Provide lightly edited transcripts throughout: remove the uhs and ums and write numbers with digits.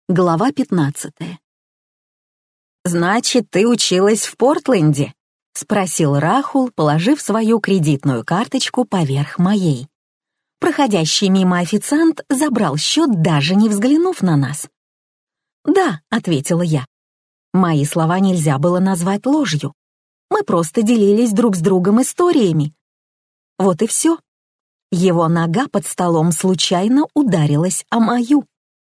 Глава 15. «Значит, ты училась в Портленде?» — спросил Рахул, положив свою кредитную карточку поверх моей. Проходящий мимо официант забрал счет, даже не взглянув на нас. «Да», — ответила я. Мои слова нельзя было назвать ложью. Мы просто делились друг с другом историями. Вот и все. Его нога под столом случайно ударилась о мою.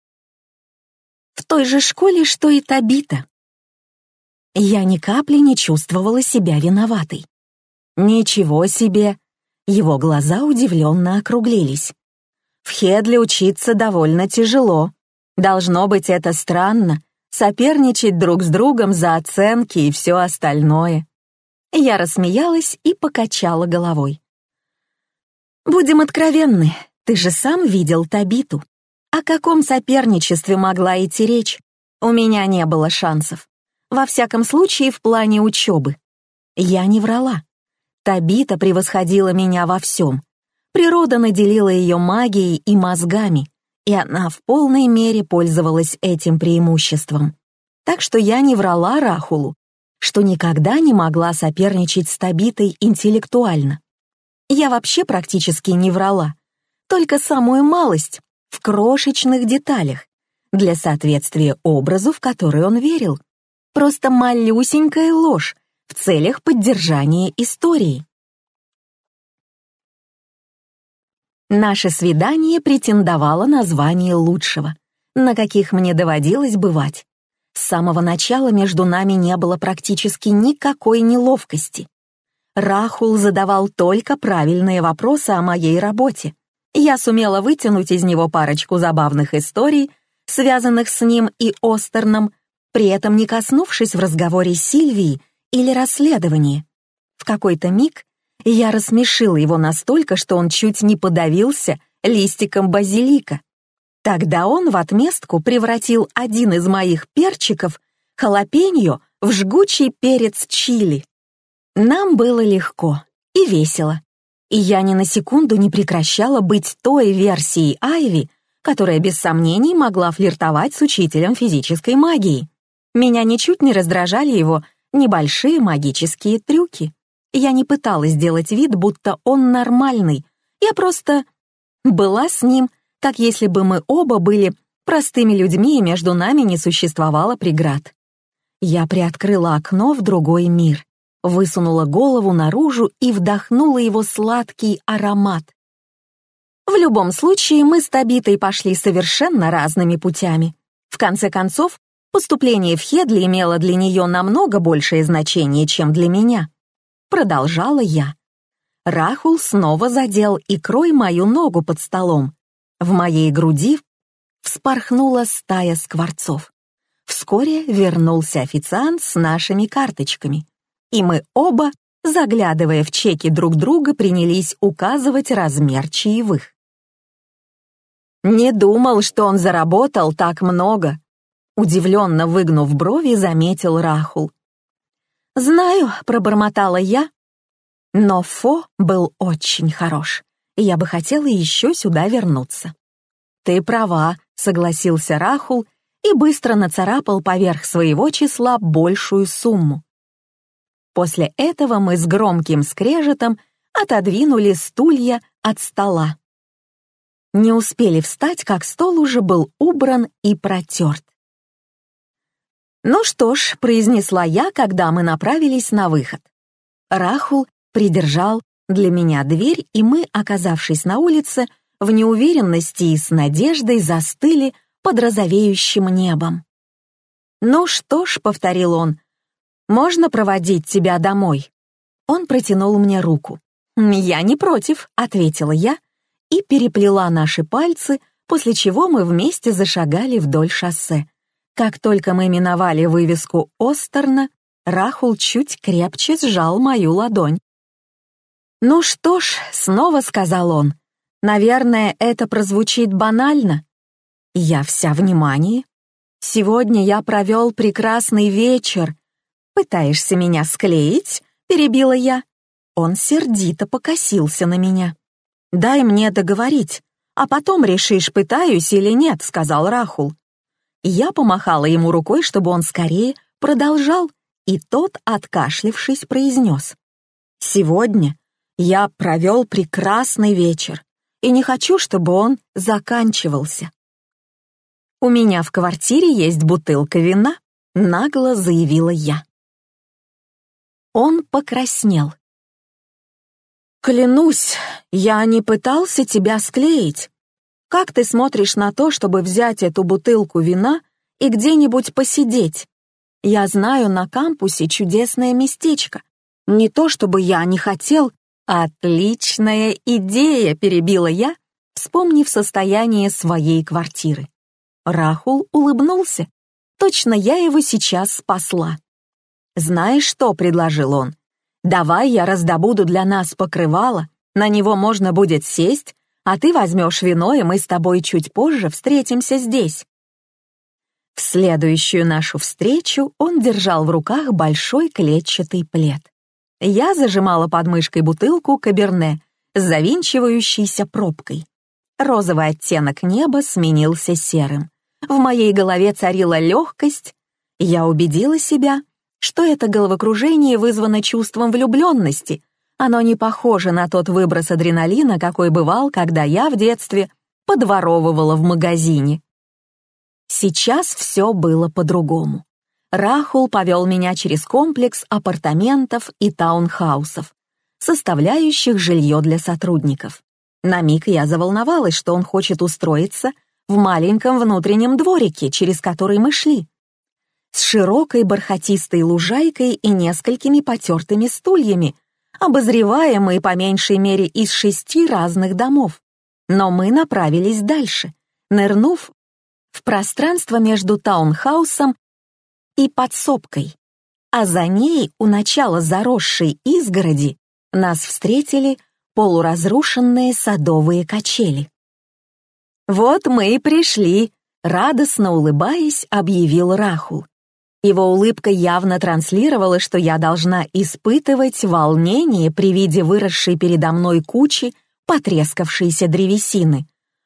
В той же школе, что и Табита. Я ни капли не чувствовала себя виноватой. Ничего себе! Его глаза удивленно округлились. В Хедле учиться довольно тяжело. Должно быть, это странно — соперничать друг с другом за оценки и все остальное. Я рассмеялась и покачала головой. «Будем откровенны, ты же сам видел Табиту. О каком соперничестве могла идти речь? У меня не было шансов. Во всяком случае, в плане учебы. Я не врала. Табита превосходила меня во всем. Природа наделила ее магией и мозгами, и она в полной мере пользовалась этим преимуществом. Так что я не врала Рахулу, что никогда не могла соперничать с Табитой интеллектуально. Я вообще практически не врала, только самую малость, в крошечных деталях, для соответствия образу, в который он верил. Просто малюсенькая ложь в целях поддержания истории. Наше свидание претендовало на звание лучшего, на каких мне доводилось бывать. С самого начала между нами не было практически никакой неловкости. Рахул задавал только правильные вопросы о моей работе. Я сумела вытянуть из него парочку забавных историй, связанных с ним и Остерном, при этом не коснувшись в разговоре Сильвии или расследовании. В какой-то миг я рассмешила его настолько, что он чуть не подавился листиком базилика. Тогда он в отместку превратил один из моих перчиков, халапеньо, в жгучий перец чили. Нам было легко и весело. И я ни на секунду не прекращала быть той версией Айви, которая без сомнений могла флиртовать с учителем физической магии. Меня ничуть не раздражали его небольшие магические трюки. Я не пыталась сделать вид, будто он нормальный. Я просто была с ним, как если бы мы оба были простыми людьми, и между нами не существовало преград. Я приоткрыла окно в другой мир, высунула голову наружу и вдохнула его сладкий аромат. В любом случае, мы с Табитой пошли совершенно разными путями. В конце концов, поступление в Хедли имело для нее намного большее значение, чем для меня. Продолжала я. Рахул снова задел икрой мою ногу под столом. В моей груди вспорхнула стая скворцов. Вскоре вернулся официант с нашими карточками. И мы оба, заглядывая в чеки друг друга, принялись указывать размер чаевых. «Не думал, что он заработал так много», — удивленно выгнув брови, заметил Рахул. «Знаю», — пробормотала я, но Фо был очень хорош, и я бы хотела еще сюда вернуться. «Ты права», — согласился Рахул и быстро нацарапал поверх своего числа большую сумму. После этого мы с громким скрежетом отодвинули стулья от стола. Не успели встать, как стол уже был убран и протерт. «Ну что ж», — произнесла я, когда мы направились на выход. Рахул придержал для меня дверь, и мы, оказавшись на улице, в неуверенности и с надеждой застыли под розовеющим небом. «Ну что ж», — повторил он, — «можно проводить тебя домой?» Он протянул мне руку. «Я не против», — ответила я и переплела наши пальцы, после чего мы вместе зашагали вдоль шоссе. Как только мы миновали вывеску Остерна, Рахул чуть крепче сжал мою ладонь. «Ну что ж», — снова сказал он, — «наверное, это прозвучит банально. Я вся внимание. Сегодня я провел прекрасный вечер. Пытаешься меня склеить?» — перебила я. Он сердито покосился на меня. «Дай мне договорить, а потом решишь, пытаюсь или нет», — сказал Рахул. Я помахала ему рукой, чтобы он скорее продолжал, и тот, откашлившись, произнес: «Сегодня я провел прекрасный вечер и не хочу, чтобы он заканчивался». «У меня в квартире есть бутылка вина», — нагло заявила я. Он покраснел. «Клянусь, я не пытался тебя склеить. Как ты смотришь на то, чтобы взять эту бутылку вина и где-нибудь посидеть? Я знаю на кампусе чудесное местечко. Не то чтобы я не хотел...» «Отличная идея», — перебила я, вспомнив состояние своей квартиры. Рахул улыбнулся. Точно я его сейчас спасла. «Знаешь что?» — предложил он. «Давай я раздобуду для нас покрывало, на него можно будет сесть, а ты возьмешь вино, и мы с тобой чуть позже встретимся здесь». В следующую нашу встречу он держал в руках большой клетчатый плед. Я зажимала под мышкой бутылку каберне с завинчивающейся пробкой. Розовый оттенок неба сменился серым. В моей голове царила легкость. Я убедила себя, что это головокружение вызвано чувством влюбленности. Оно не похоже на тот выброс адреналина, какой бывал, когда я в детстве подворовывала в магазине. Сейчас все было по-другому. Рахул повел меня через комплекс апартаментов и таунхаусов, составляющих жилье для сотрудников. На миг я заволновалась, что он хочет устроиться в маленьком внутреннем дворике, через который мы шли, с широкой бархатистой лужайкой и несколькими потертыми стульями, обозреваемые по меньшей мере из 6 разных домов. Но мы направились дальше, нырнув в пространство между таунхаусом и подсобкой, а за ней, у начала заросшей изгороди, нас встретили полуразрушенные садовые качели. «Вот мы и пришли», — радостно улыбаясь, объявил Рахул. Его улыбка явно транслировала, что я должна испытывать волнение при виде выросшей передо мной кучи потрескавшейся древесины.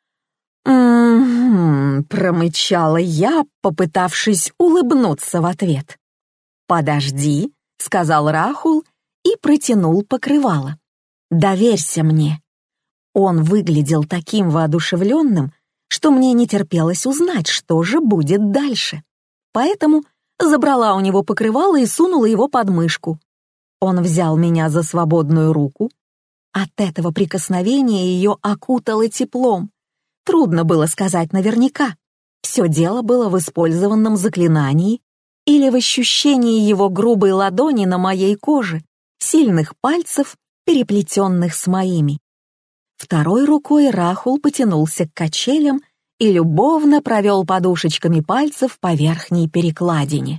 Промычала я, попытавшись улыбнуться в ответ. «Подожди», — сказал Рахул и протянул покрывало. «Доверься мне». Он выглядел таким воодушевленным, что мне не терпелось узнать, что же будет дальше. Поэтому забрала у него покрывало и сунула его под мышку. Он взял меня за свободную руку. От этого прикосновения ее окутало теплом. Трудно было сказать наверняка. Все дело было в использованном заклинании или в ощущении его грубой ладони на моей коже, сильных пальцев, переплетенных с моими. Второй рукой Рахул потянулся к качелям и любовно провел подушечками пальцев по верхней перекладине.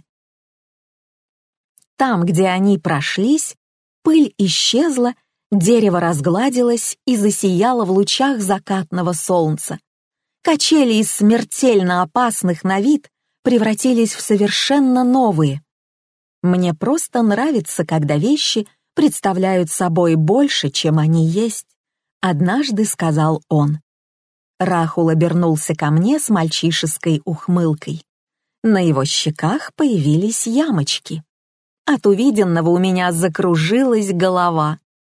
Там, где они прошлись, пыль исчезла, дерево разгладилось и засияло в лучах закатного солнца. Качели из смертельно опасных на вид превратились в совершенно новые. Мне просто нравится, когда вещи представляют собой больше, чем они есть, однажды сказал он. Рахул обернулся ко мне с мальчишеской ухмылкой. На его щеках появились ямочки. От увиденного у меня закружилась голова.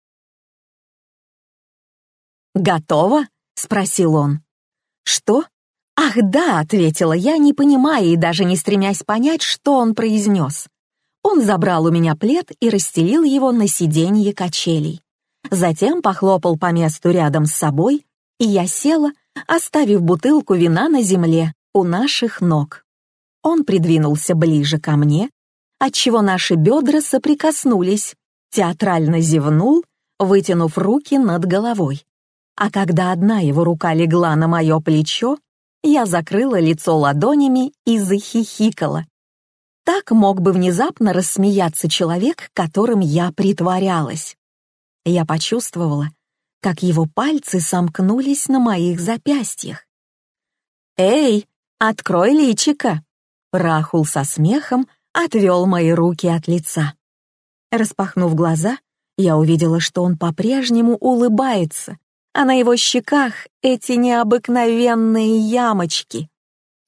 «Готово?» — спросил он. «Что?» «Ах, да», — ответила я, не понимая и даже не стремясь понять, что он произнес. Он забрал у меня плед и расстелил его на сиденье качелей. Затем похлопал по месту рядом с собой, и я села, оставив бутылку вина на земле у наших ног. Он придвинулся ближе ко мне, отчего наши бедра соприкоснулись, театрально зевнул, вытянув руки над головой. А когда одна его рука легла на мое плечо, я закрыла лицо ладонями и захихикала. Так мог бы внезапно рассмеяться человек, которым я притворялась. Я почувствовала, как его пальцы сомкнулись на моих запястьях. «Эй, открой личико!» Рахул со смехом отвел мои руки от лица. Распахнув глаза, я увидела, что он по-прежнему улыбается, а на его щеках эти необыкновенные ямочки.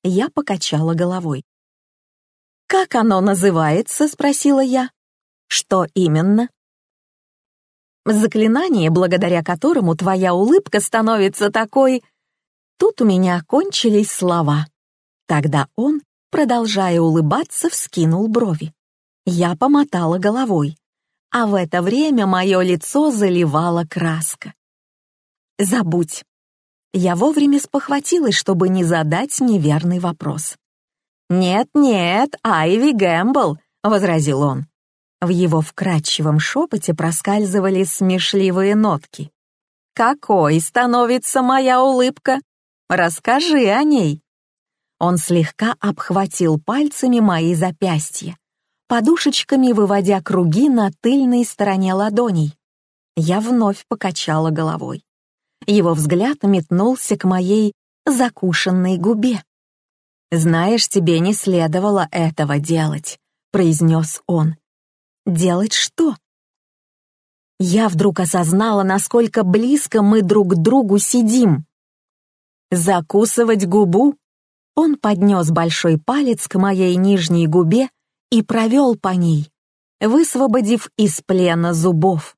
Я покачала головой. «Как оно называется?» — спросила я. «Что именно?» «Заклинание, благодаря которому твоя улыбка становится такой...» Тут у меня кончились слова. Тогда он, продолжая улыбаться, вскинул брови. Я помотала головой, а в это время мое лицо заливала краска. «Забудь». Я вовремя спохватилась, чтобы не задать неверный вопрос. «Нет-нет, Айви Гэмбл», — возразил он. В его вкрадчивом шепоте проскальзывали смешливые нотки. «Какой становится моя улыбка? Расскажи о ней». Он слегка обхватил пальцами мои запястья, подушечками выводя круги на тыльной стороне ладоней. Я вновь покачала головой. Его взгляд метнулся к моей закушенной губе. «Знаешь, тебе не следовало этого делать», — произнес он. «Делать что?» Я вдруг осознала, насколько близко мы друг к другу сидим. «Закусывать губу?» Он поднес большой палец к моей нижней губе и провел по ней, высвободив из плена зубов.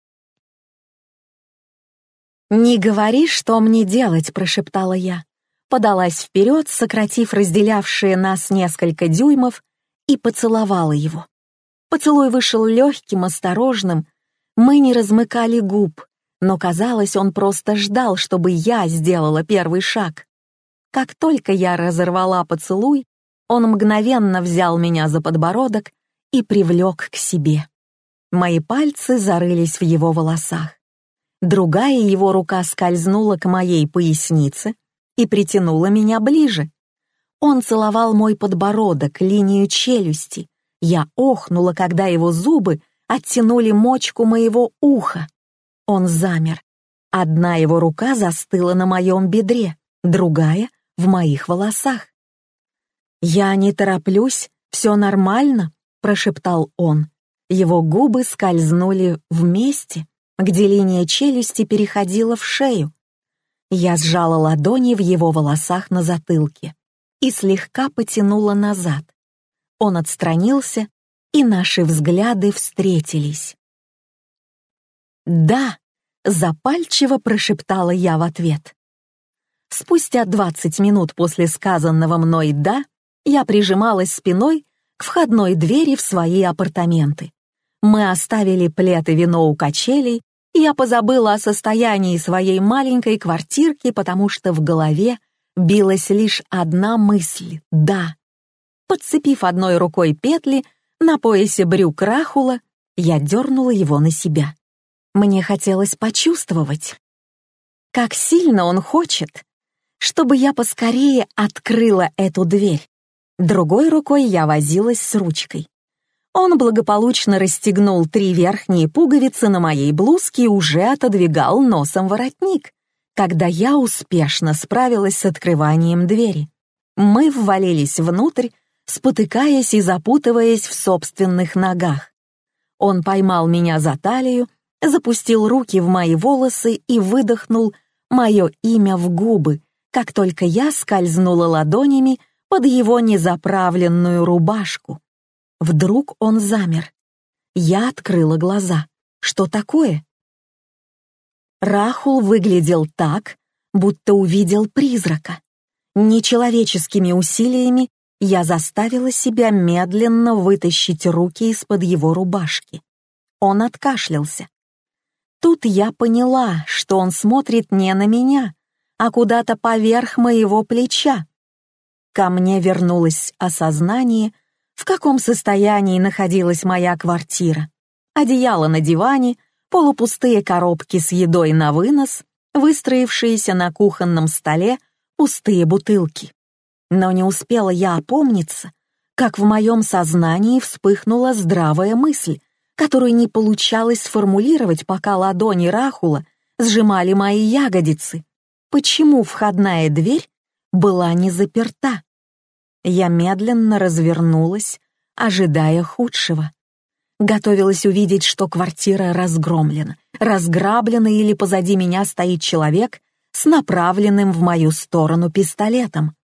«Не говори, что мне делать», — прошептала я. Подалась вперед, сократив разделявшие нас несколько дюймов, и поцеловала его. Поцелуй вышел легким, осторожным. Мы не размыкали губ, но, казалось, он просто ждал, чтобы я сделала первый шаг. Как только я разорвала поцелуй, он мгновенно взял меня за подбородок и привлек к себе. Мои пальцы зарылись в его волосах. Другая его рука скользнула к моей пояснице и притянула меня ближе. Он целовал мой подбородок, линию челюсти. Я охнула, когда его зубы оттянули мочку моего уха. Он замер. Одна его рука застыла на моем бедре, другая — в моих волосах. «Я не тороплюсь, все нормально», — прошептал он. Его губы скользнули вместе, где линия челюсти переходила в шею. Я сжала ладони в его волосах на затылке и слегка потянула назад. Он отстранился, и наши взгляды встретились. «Да», — запальчиво прошептала я в ответ. Спустя 20 минут после сказанного мной «да», я прижималась спиной к входной двери в свои апартаменты. Мы оставили плед и вино у качелей, и я позабыла о состоянии своей маленькой квартирки, потому что в голове билась лишь одна мысль — «да». Подцепив одной рукой петли на поясе брюк Рахула, я дернула его на себя. Мне хотелось почувствовать, как сильно он хочет, чтобы я поскорее открыла эту дверь. Другой рукой я возилась с ручкой. Он благополучно расстегнул 3 верхние пуговицы на моей блузке и уже отодвигал носом воротник, когда я успешно справилась с открыванием двери. Мы ввалились внутрь, спотыкаясь и запутываясь в собственных ногах. Он поймал меня за талию, запустил руки в мои волосы и выдохнул мое имя в губы, как только я скользнула ладонями под его незаправленную рубашку. Вдруг он замер. Я открыла глаза. Что такое? Рахул выглядел так, будто увидел призрака. Нечеловеческими усилиями я заставила себя медленно вытащить руки из-под его рубашки. Он откашлялся. Тут я поняла, что он смотрит не на меня, а куда-то поверх моего плеча. Ко мне вернулось осознание, в каком состоянии находилась моя квартира. Одеяло на диване, полупустые коробки с едой на вынос, выстроившиеся на кухонном столе пустые бутылки. Но не успела я опомниться, как в моем сознании вспыхнула здравая мысль, которую не получалось сформулировать, пока ладони Рахула сжимали мои ягодицы. Почему входная дверь была не заперта? Я медленно развернулась, ожидая худшего. Готовилась увидеть, что квартира разгромлена, разграблена или позади меня стоит человек с направленным в мою сторону пистолетом.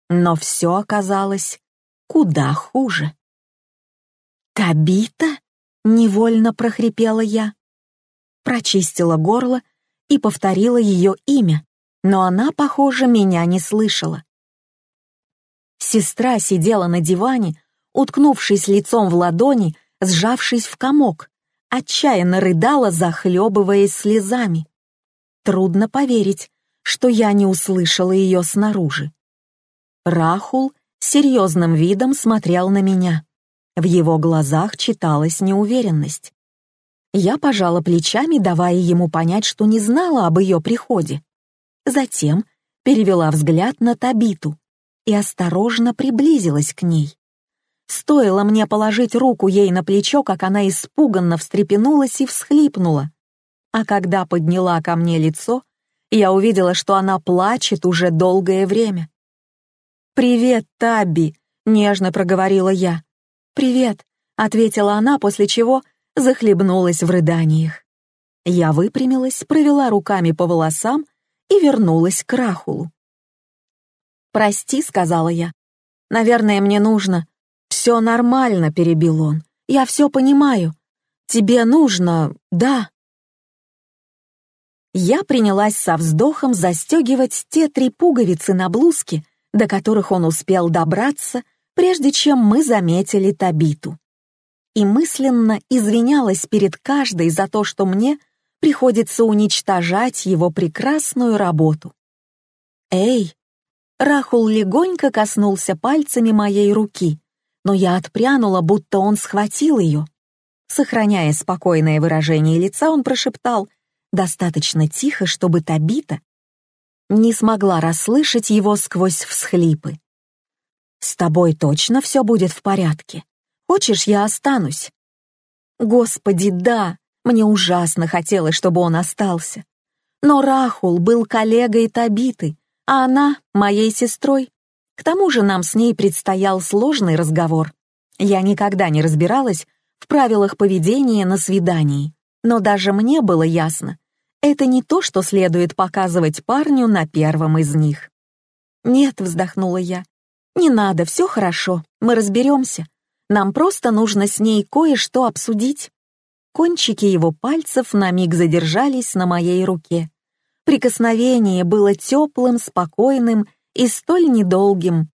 Но все оказалось куда хуже. «Табита?» — невольно прохрипела я. Прочистила горло и повторила ее имя, но она, похоже, меня не слышала. Сестра сидела на диване, уткнувшись лицом в ладони, сжавшись в комок, отчаянно рыдала, захлебываясь слезами. Трудно поверить, что я не услышала ее снаружи. Рахул серьезным видом смотрел на меня. В его глазах читалась неуверенность. Я пожала плечами, давая ему понять, что не знала об ее приходе. Затем перевела взгляд на Табиту и осторожно приблизилась к ней. Стоило мне положить руку ей на плечо, как она испуганно встрепенулась и всхлипнула. А когда подняла ко мне лицо, я увидела, что она плачет уже долгое время. «Привет, Табби», — нежно проговорила я. «Привет», — ответила она, после чего захлебнулась в рыданиях. Я выпрямилась, провела руками по волосам и вернулась к Рахулу. «Прости», — сказала я. «Наверное, мне нужно...» «Все нормально», — перебил он. «Я все понимаю. Тебе нужно... да». Я принялась со вздохом застегивать те 3 пуговицы на блузке, до которых он успел добраться, прежде чем мы заметили Табиту. И мысленно извинялась перед каждой за то, что мне приходится уничтожать его прекрасную работу. «Эй!» Рахул легонько коснулся пальцами моей руки, но я отпрянула, будто он схватил ее. Сохраняя спокойное выражение лица, он прошептал достаточно тихо, чтобы Табита не смогла расслышать его сквозь всхлипы. «С тобой точно все будет в порядке? Хочешь, я останусь?» Господи, да, мне ужасно хотелось, чтобы он остался. Но Рахул был коллегой Табиты, а она — моей сестрой. К тому же нам с ней предстоял сложный разговор. Я никогда не разбиралась в правилах поведения на свидании, но даже мне было ясно, это не то, что следует показывать парню на первом из них. «Нет», — вздохнула я, — «не надо, все хорошо, мы разберемся. Нам просто нужно с ней кое-что обсудить». Кончики его пальцев на миг задержались на моей руке. Прикосновение было теплым, спокойным и столь недолгим.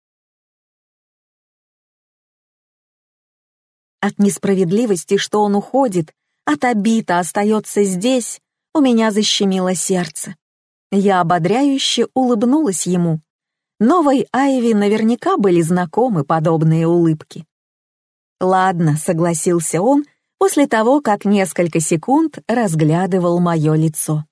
От несправедливости, что он уходит, а Табита остается здесь, у меня защемило сердце. Я ободряюще улыбнулась ему. Новой Айви наверняка были знакомы подобные улыбки. «Ладно», — согласился он после того, как несколько секунд разглядывал мое лицо.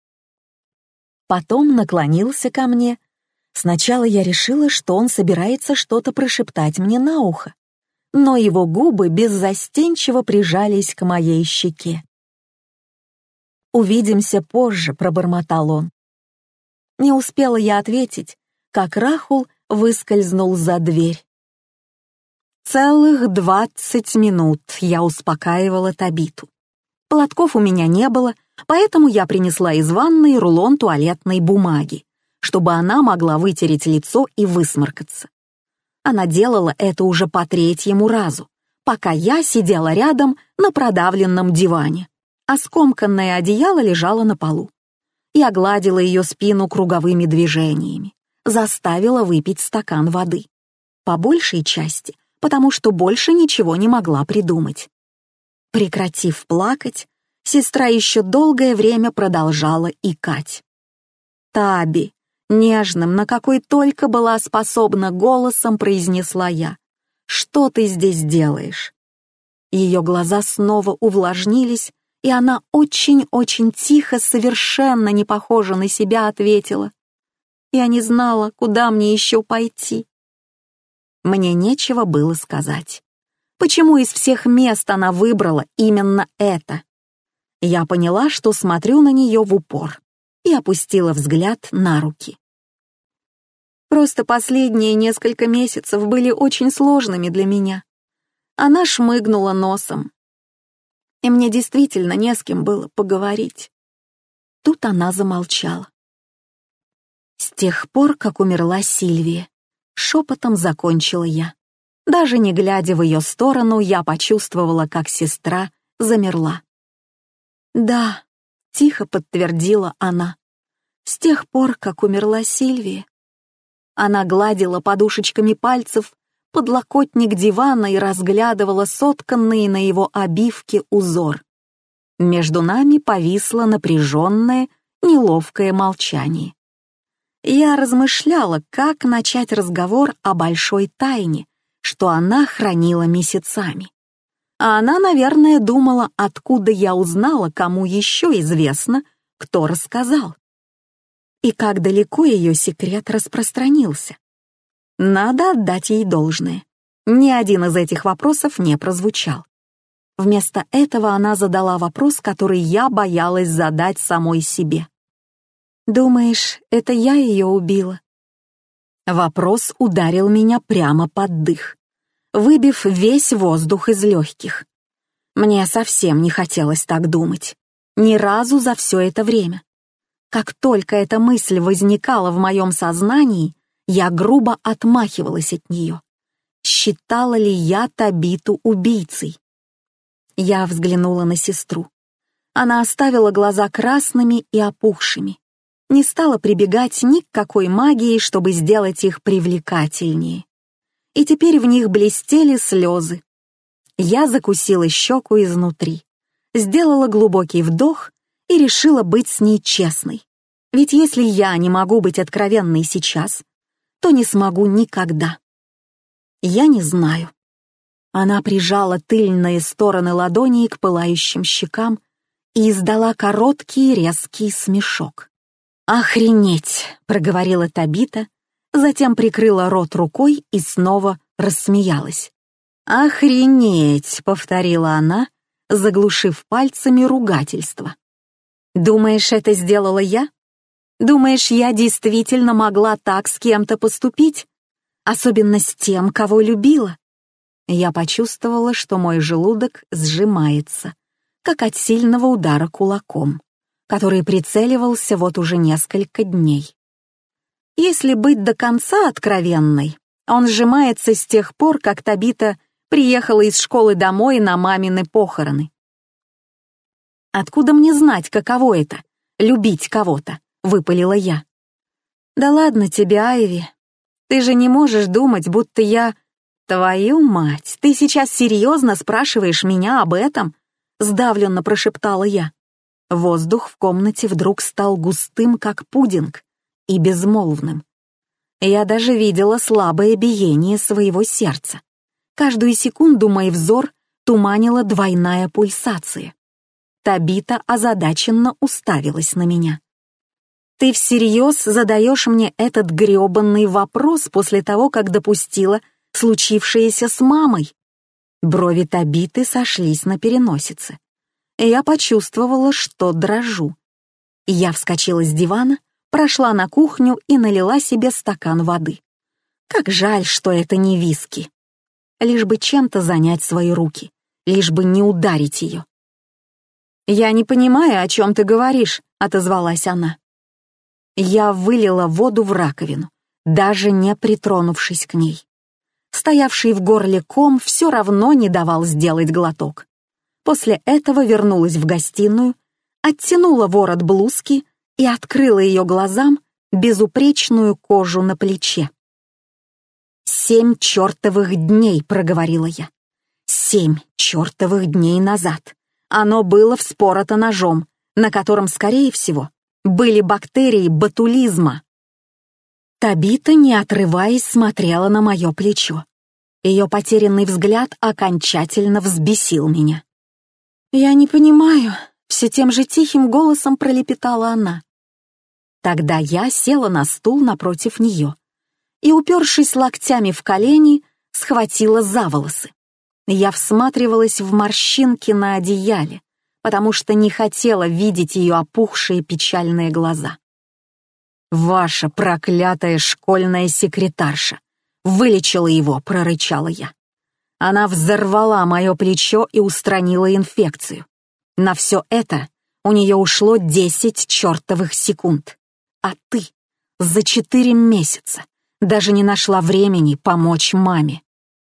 Потом наклонился ко мне. Сначала я решила, что он собирается что-то прошептать мне на ухо, но его губы беззастенчиво прижались к моей щеке. «Увидимся позже», — пробормотал он. Не успела я ответить, как Рахул выскользнул за дверь. Целых 20 минут я успокаивала Табиту. Платков у меня не было, поэтому я принесла из ванной рулон туалетной бумаги, чтобы она могла вытереть лицо и высморкаться. Она делала это уже по 3-му разу, пока я сидела рядом на продавленном диване, а скомканное одеяло лежало на полу. Я гладила ее спину круговыми движениями, заставила выпить стакан воды. По большей части, потому что больше ничего не могла придумать. Прекратив плакать, сестра еще долгое время продолжала икать. «Таби», нежным, на какой только была способна голосом произнесла я, «что ты здесь делаешь?» Ее глаза снова увлажнились, и она очень-очень тихо, совершенно не похожа на себя, ответила. «Я не знала, куда мне еще пойти». Мне нечего было сказать. Почему из всех мест она выбрала именно это? Я поняла, что смотрю на нее в упор, и опустила взгляд на руки. Просто последние несколько месяцев были очень сложными для меня. Она шмыгнула носом. И мне действительно не с кем было поговорить. Тут она замолчала. С тех пор, как умерла Сильвия, шепотом закончила я. Даже не глядя в ее сторону, я почувствовала, как сестра замерла. «Да», — тихо подтвердила она, — «с тех пор, как умерла Сильвия». Она гладила подушечками пальцев подлокотник дивана и разглядывала сотканный на его обивке узор. Между нами повисло напряженное, неловкое молчание. Я размышляла, как начать разговор о большой тайне, что она хранила месяцами. А она, наверное, думала, откуда я узнала, кому еще известно, кто рассказал. И как далеко ее секрет распространился. Надо отдать ей должное. Ни один из этих вопросов не прозвучал. Вместо этого она задала вопрос, который я боялась задать самой себе. «Думаешь, это я ее убила?» Вопрос ударил меня прямо под дых, выбив весь воздух из легких. Мне совсем не хотелось так думать. Ни разу за все это время. Как только эта мысль возникала в моем сознании, я грубо отмахивалась от нее. Считала ли я Табиту убийцей? Я взглянула на сестру. Она оставила глаза красными и опухшими. Не стала прибегать ни к какой магии, чтобы сделать их привлекательнее. И теперь в них блестели слезы. Я закусила щеку изнутри, сделала глубокий вдох и решила быть с ней честной. Ведь если я не могу быть откровенной сейчас, то не смогу никогда. Я не знаю. Она прижала тыльные стороны ладоней к пылающим щекам и издала короткий резкий смешок. «Охренеть!» — проговорила Табита, затем прикрыла рот рукой и снова рассмеялась. «Охренеть!» — повторила она, заглушив пальцами ругательство. «Думаешь, это сделала я? Думаешь, я действительно могла так с кем-то поступить? Особенно с тем, кого любила?» Я почувствовала, что мой желудок сжимается, как от сильного удара кулаком, который прицеливался вот уже несколько дней. Если быть до конца откровенной, он сжимается с тех пор, как Табита приехала из школы домой на мамины похороны. «Откуда мне знать, каково это — любить кого-то?» — выпалила я. «Да ладно тебе, Айви. Ты же не можешь думать, будто я... Твою мать, ты сейчас серьезно спрашиваешь меня об этом?» — сдавленно прошептала я. Воздух в комнате вдруг стал густым, как пудинг, и безмолвным. Я даже видела слабое биение своего сердца. Каждую секунду мой взор туманила двойная пульсация. Табита озадаченно уставилась на меня. «Ты всерьез задаешь мне этот грёбаный вопрос после того, как допустила случившееся с мамой?» Брови Табиты сошлись на переносице. Я почувствовала, что дрожу. Я вскочила с дивана, прошла на кухню и налила себе стакан воды. Как жаль, что это не виски. Лишь бы чем-то занять свои руки, лишь бы не ударить ее. «Я не понимаю, о чем ты говоришь», — отозвалась она. Я вылила воду в раковину, даже не притронувшись к ней. Стоявший в горле ком все равно не давал сделать глоток. После этого вернулась в гостиную, оттянула ворот блузки и открыла ее глазам безупречную кожу на плече. 7 чертовых дней, проговорила я. 7 чертовых дней назад. Оно было вспорото ножом, на котором, скорее всего, были бактерии ботулизма. Табита, не отрываясь, смотрела на мое плечо. Ее потерянный взгляд окончательно взбесил меня. «Я не понимаю», — все тем же тихим голосом пролепетала она. Тогда я села на стул напротив нее и, упершись локтями в колени, схватила за волосы. Я всматривалась в морщинки на одеяле, потому что не хотела видеть ее опухшие печальные глаза. «Ваша проклятая школьная секретарша вылечила его», — прорычала я. Она взорвала мое плечо и устранила инфекцию. На все это у нее ушло 10 чертовых секунд. А ты за 4 месяца Даже не нашла времени помочь маме».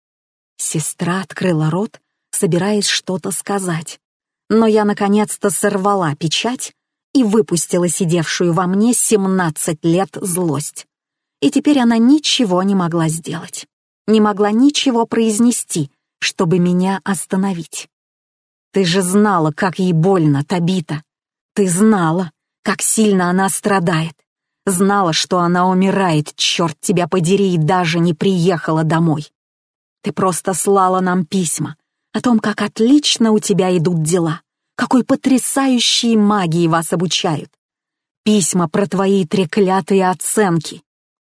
Сестра открыла рот, собираясь что-то сказать. Но я наконец-то сорвала печать и выпустила сидевшую во мне 17 лет злость. И теперь она ничего не могла сделать. Не могла ничего произнести, чтобы меня остановить. «Ты же знала, как ей больно, Табита. Ты знала, как сильно она страдает. Знала, что она умирает, черт тебя подери, и даже не приехала домой. Ты просто слала нам письма о том, как отлично у тебя идут дела, какой потрясающей магии вас обучают. Письма про твои треклятые оценки».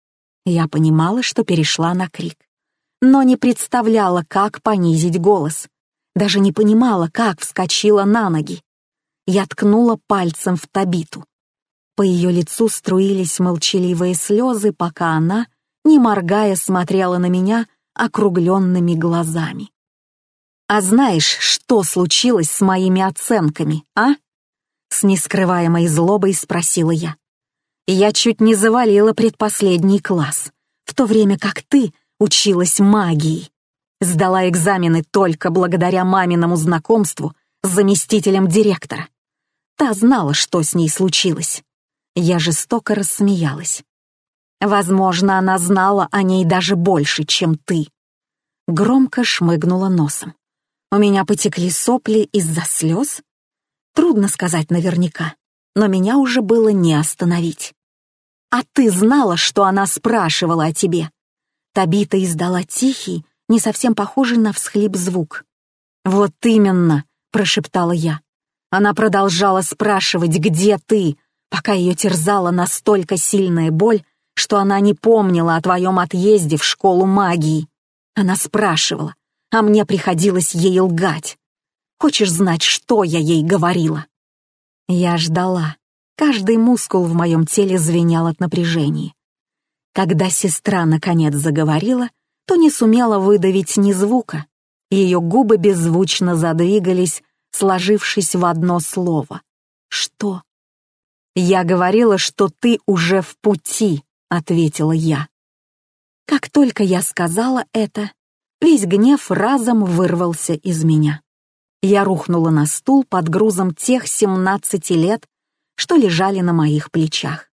Я понимала, что перешла на крик, но не представляла, как понизить голос. Даже не понимала, как вскочила на ноги. Я ткнула пальцем в Табиту. По ее лицу струились молчаливые слезы, пока она, не моргая, смотрела на меня округленными глазами. «А знаешь, что случилось с моими оценками, а?» С нескрываемой злобой спросила я. «Я чуть не завалила предпоследний класс, в то время как ты училась магии. Сдала экзамены только благодаря маминому знакомству с заместителем директора. Та знала, что с ней случилось». Я жестоко рассмеялась. «Возможно, она знала о ней даже больше, чем ты». Громко шмыгнула носом. У меня потекли сопли из-за слез. Трудно сказать наверняка, но меня уже было не остановить. «А ты знала, что она спрашивала о тебе?» Табита издала тихий, не совсем похожий на всхлип звук. «Вот именно», — прошептала я. Она продолжала спрашивать, где ты, пока ее терзала настолько сильная боль, что она не помнила о твоем отъезде в школу магии. Она спрашивала, а мне приходилось ей лгать. Хочешь знать, что я ей говорила?» Я ждала. Каждый мускул в моем теле звенел от напряжения. Когда сестра наконец заговорила, то не сумела выдавить ни звука. Ее губы беззвучно задвигались, сложившись в одно слово. «Что?» «Я говорила, что ты уже в пути», — ответила я. Как только я сказала это, весь гнев разом вырвался из меня. Я рухнула на стул под грузом тех 17 лет, что лежали на моих плечах.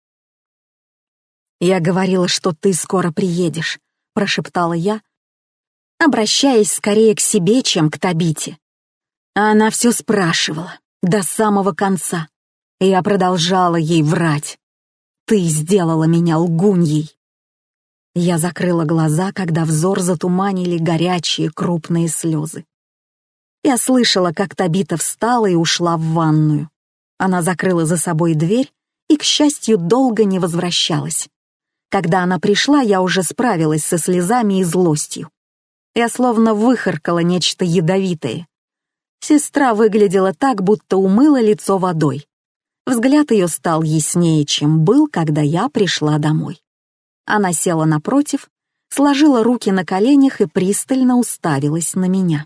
«Я говорила, что ты скоро приедешь», — прошептала я, обращаясь скорее к себе, чем к Табите. А она все спрашивала, до самого конца. И я продолжала ей врать. «Ты сделала меня лгуньей». Я закрыла глаза, когда взор затуманили горячие крупные слезы. Я слышала, как Табита встала и ушла в ванную. Она закрыла за собой дверь и, к счастью, долго не возвращалась. Когда она пришла, я уже справилась со слезами и злостью. Я словно выхаркала нечто ядовитое. Сестра выглядела так, будто умыла лицо водой. Взгляд ее стал яснее, чем был, когда я пришла домой. Она села напротив, сложила руки на коленях и пристально уставилась на меня.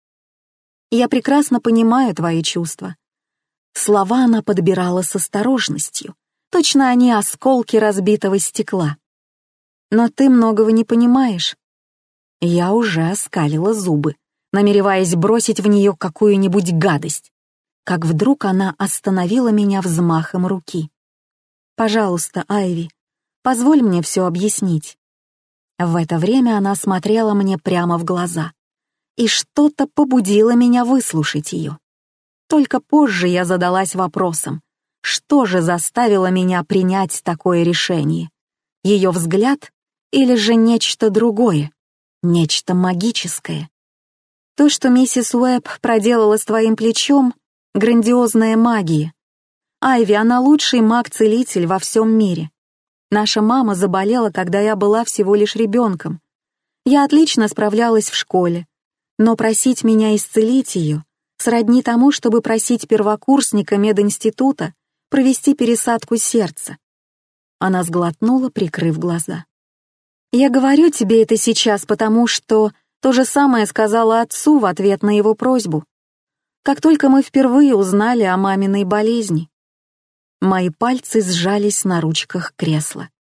«Я прекрасно понимаю твои чувства». Слова она подбирала с осторожностью, точно они осколки разбитого стекла. «Но ты многого не понимаешь». Я уже оскалила зубы, намереваясь бросить в нее какую-нибудь гадость, как вдруг она остановила меня взмахом руки. «Пожалуйста, Айви, позволь мне все объяснить». В это время она смотрела мне прямо в глаза, и что-то побудило меня выслушать ее. Только позже я задалась вопросом, что же заставило меня принять такое решение? Ее взгляд или же нечто другое, нечто магическое? То, что миссис Уэбб проделала с твоим плечом, грандиозная магия. Айви, она лучший маг-целитель во всем мире. Наша мама заболела, когда я была всего лишь ребенком. Я отлично справлялась в школе, но просить меня исцелить ее сродни тому, чтобы просить первокурсника мединститута провести пересадку сердца. Она сглотнула, прикрыв глаза. «Я говорю тебе это сейчас, потому что то же самое сказала отцу в ответ на его просьбу. Как только мы впервые узнали о маминой болезни». Мои пальцы сжались на ручках кресла.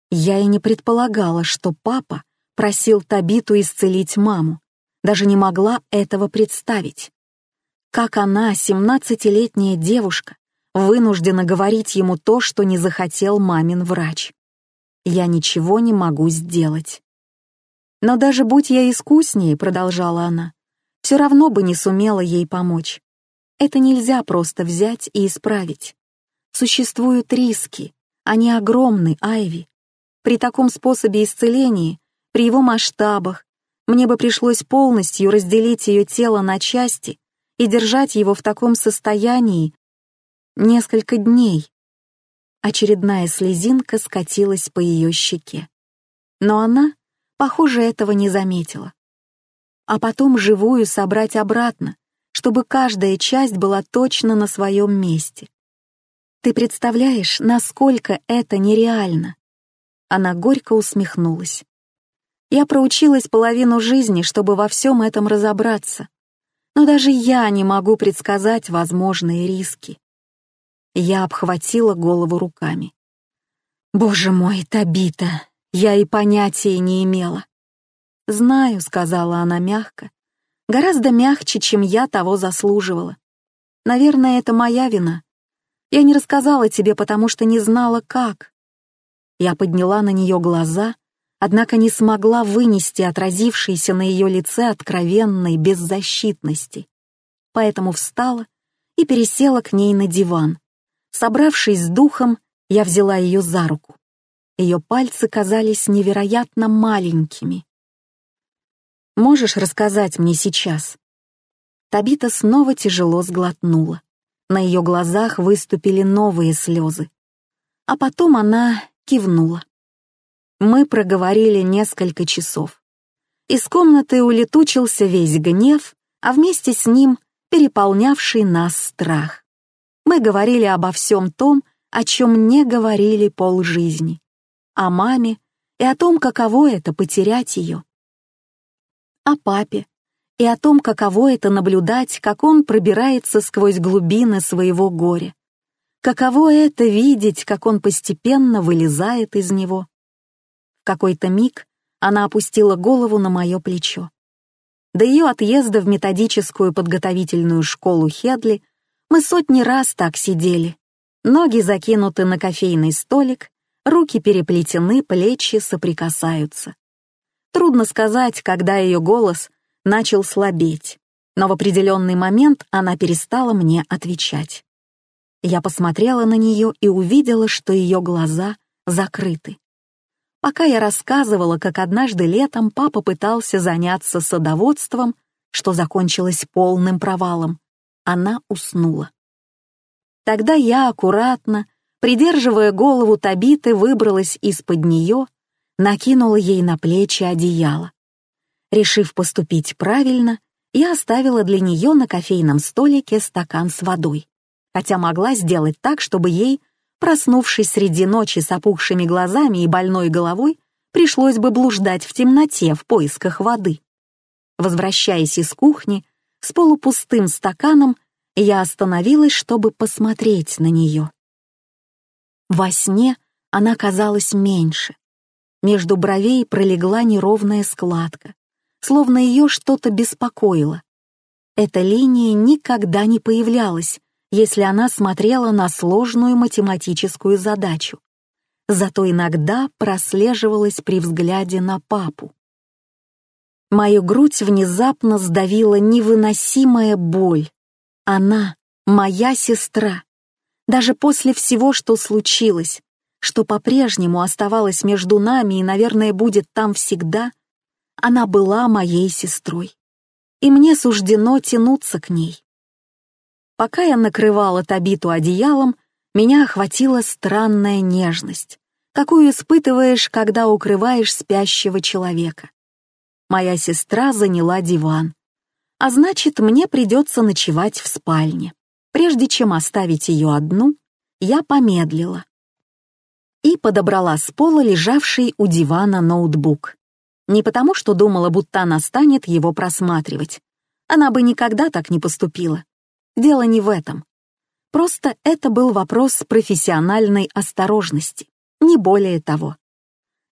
Я и не предполагала, что папа просил Табиту исцелить маму, даже не могла этого представить. Как она, 17-летняя девушка, вынуждена говорить ему то, что не захотел мамин врач. Я ничего не могу сделать. Но даже будь я искуснее, продолжала она, все равно бы не сумела ей помочь. Это нельзя просто взять и исправить. Существуют риски, они огромны, Айви. При таком способе исцеления, при его масштабах, мне бы пришлось полностью разделить ее тело на части и держать его в таком состоянии несколько дней. Очередная слезинка скатилась по ее щеке. Но она, похоже, этого не заметила. А потом живую собрать обратно, чтобы каждая часть была точно на своем месте. Ты представляешь, насколько это нереально? Она горько усмехнулась. Я проучилась половину жизни, чтобы во всем этом разобраться. Но даже я не могу предсказать возможные риски. Я обхватила голову руками. «Боже мой, Табита, я и понятия не имела». «Знаю», — сказала она мягко, гораздо мягче, чем я того заслуживала. «Наверное, это моя вина. Я не рассказала тебе, потому что не знала, как». Я подняла на нее глаза, однако не смогла вынести отразившейся на ее лице откровенной беззащитности. Поэтому встала и пересела к ней на диван. Собравшись с духом, я взяла ее за руку. Ее пальцы казались невероятно маленькими. «Можешь рассказать мне сейчас?» Табита снова тяжело сглотнула. На ее глазах выступили новые слезы. А потом она кивнула. Мы проговорили несколько часов. Из комнаты улетучился весь гнев, а вместе с ним переполнявший нас страх. Мы говорили обо всем том, о чем не говорили полжизни. О маме и о том, каково это потерять ее. О папе и о том, каково это наблюдать, как он пробирается сквозь глубины своего горя. Каково это видеть, как он постепенно вылезает из него. В какой-то миг она опустила голову на мое плечо. До ее отъезда в методическую подготовительную школу Хедли мы сотни раз так сидели. Ноги закинуты на кофейный столик, руки переплетены, плечи соприкасаются. Трудно сказать, когда ее голос начал слабеть, но в определенный момент она перестала мне отвечать. Я посмотрела на нее и увидела, что ее глаза закрыты. Пока я рассказывала, как однажды летом папа пытался заняться садоводством, что закончилось полным провалом, она уснула. Тогда я аккуратно, придерживая голову Табиты, выбралась из-под нее, накинула ей на плечи одеяло. Решив поступить правильно, я оставила для нее на кофейном столике стакан с водой, хотя могла сделать так, чтобы ей, проснувшись среди ночи с опухшими глазами и больной головой, пришлось бы блуждать в темноте в поисках воды. Возвращаясь из кухни, с полупустым стаканом, я остановилась, чтобы посмотреть на нее. Во сне она казалась меньше. Между бровей пролегла неровная складка, словно ее что-то беспокоило. Эта линия никогда не появлялась, если она смотрела на сложную математическую задачу. Зато иногда прослеживалась при взгляде на папу. Мою грудь внезапно сдавила невыносимая боль. Она — моя сестра. Даже после всего, что случилось, что по-прежнему оставалось между нами и, наверное, будет там всегда, она была моей сестрой. И мне суждено тянуться к ней. Пока я накрывала Табиту одеялом, меня охватила странная нежность, какую испытываешь, когда укрываешь спящего человека. Моя сестра заняла диван, а значит, мне придется ночевать в спальне. Прежде чем оставить ее одну, я помедлила и подобрала с пола лежавший у дивана ноутбук. Не потому, что думала, будто она станет его просматривать. Она бы никогда так не поступила. Дело не в этом. Просто это был вопрос профессиональной осторожности, не более того.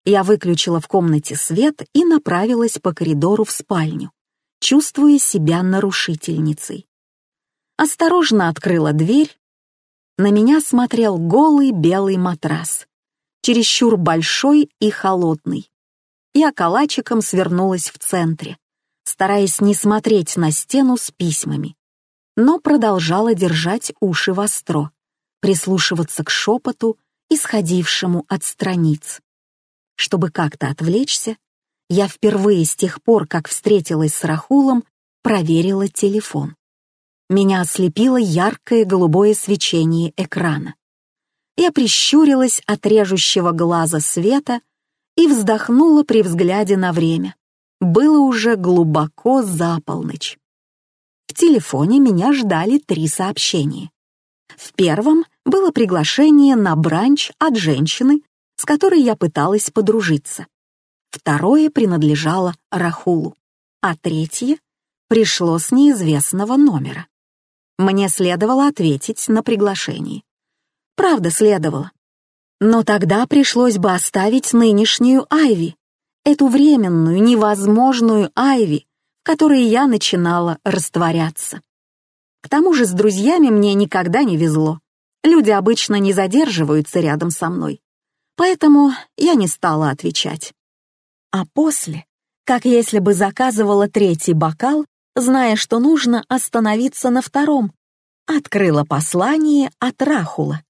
Я выключила в комнате свет и направилась по коридору в спальню, чувствуя себя нарушительницей. Осторожно открыла дверь. На меня смотрел голый белый матрас, чересчур большой и холодный. Я калачиком свернулась в центре, стараясь не смотреть на стену с письмами, но продолжала держать уши востро, прислушиваться к шепоту, исходившему от страниц. Чтобы как-то отвлечься, я впервые с тех пор, как встретилась с Рахулом, проверила телефон. Меня ослепило яркое голубое свечение экрана. Я прищурилась от режущего глаза света и вздохнула при взгляде на время. Было уже глубоко за полночь. В телефоне меня ждали 3 сообщения. В первом было приглашение на бранч от женщины, с которой я пыталась подружиться. Второе принадлежало Рахулу, а третье пришло с неизвестного номера. Мне следовало ответить на приглашение. Правда, следовало. Но тогда пришлось бы оставить нынешнюю Айви, эту временную, невозможную Айви, в которой я начинала растворяться. К тому же с друзьями мне никогда не везло. Люди обычно не задерживаются рядом со мной. Поэтому я не стала отвечать. А после, как если бы заказывала 3-й бокал, зная, что нужно остановиться на 2-м, открыла послание от Рахула.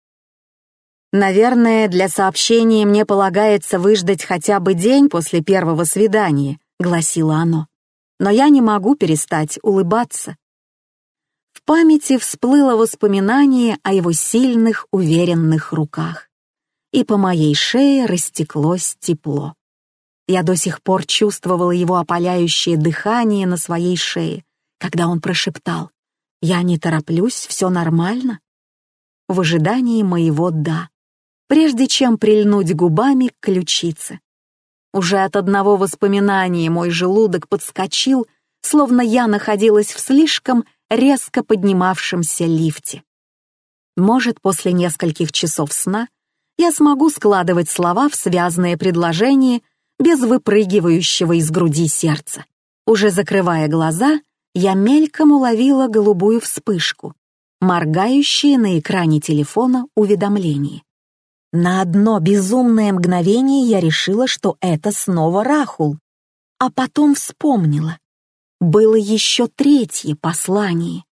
«Наверное, для сообщения мне полагается выждать хотя бы день после первого свидания», — гласило оно. «Но я не могу перестать улыбаться». В памяти всплыло воспоминание о его сильных, уверенных руках, и по моей шее растеклось тепло. Я до сих пор чувствовала его опаляющее дыхание на своей шее, когда он прошептал: «Я не тороплюсь, все нормально?» В ожидании моего «да», прежде чем прильнуть губами к ключице. Уже от одного воспоминания мой желудок подскочил, словно я находилась в слишком резко поднимавшемся лифте. Может, после нескольких часов сна я смогу складывать слова в связное предложение без выпрыгивающего из груди сердца. Уже закрывая глаза, я мельком уловила голубую вспышку, моргающее на экране телефона уведомление. На одно безумное мгновение я решила, что это снова Рахул, а потом вспомнила. Было еще 3-е послание.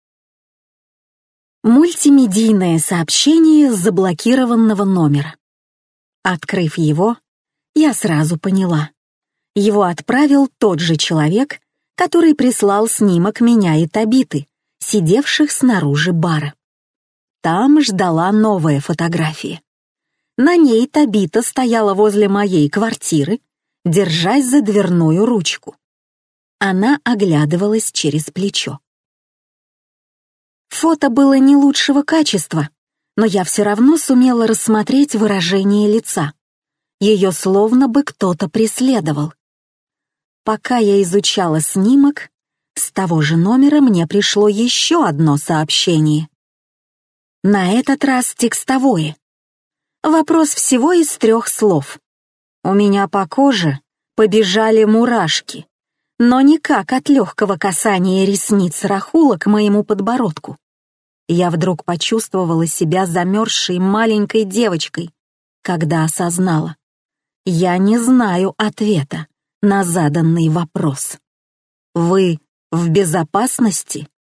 Мультимедийное сообщение с заблокированного номера. Открыв его, я сразу поняла. Его отправил тот же человек, который прислал снимок меня и Табиты, сидевших снаружи бара. Там ждала новая фотография. На ней Табита стояла возле моей квартиры, держась за дверную ручку. Она оглядывалась через плечо. Фото было не лучшего качества, но я все равно сумела рассмотреть выражение лица. Ее словно бы кто-то преследовал. Пока я изучала снимок, с того же номера мне пришло еще одно сообщение. На этот раз текстовое. Вопрос всего из 3 слов. У меня по коже побежали мурашки, но никак от легкого касания ресниц Рахула к моему подбородку. Я вдруг почувствовала себя замерзшей маленькой девочкой, когда осознала: я не знаю ответа на заданный вопрос. Вы в безопасности?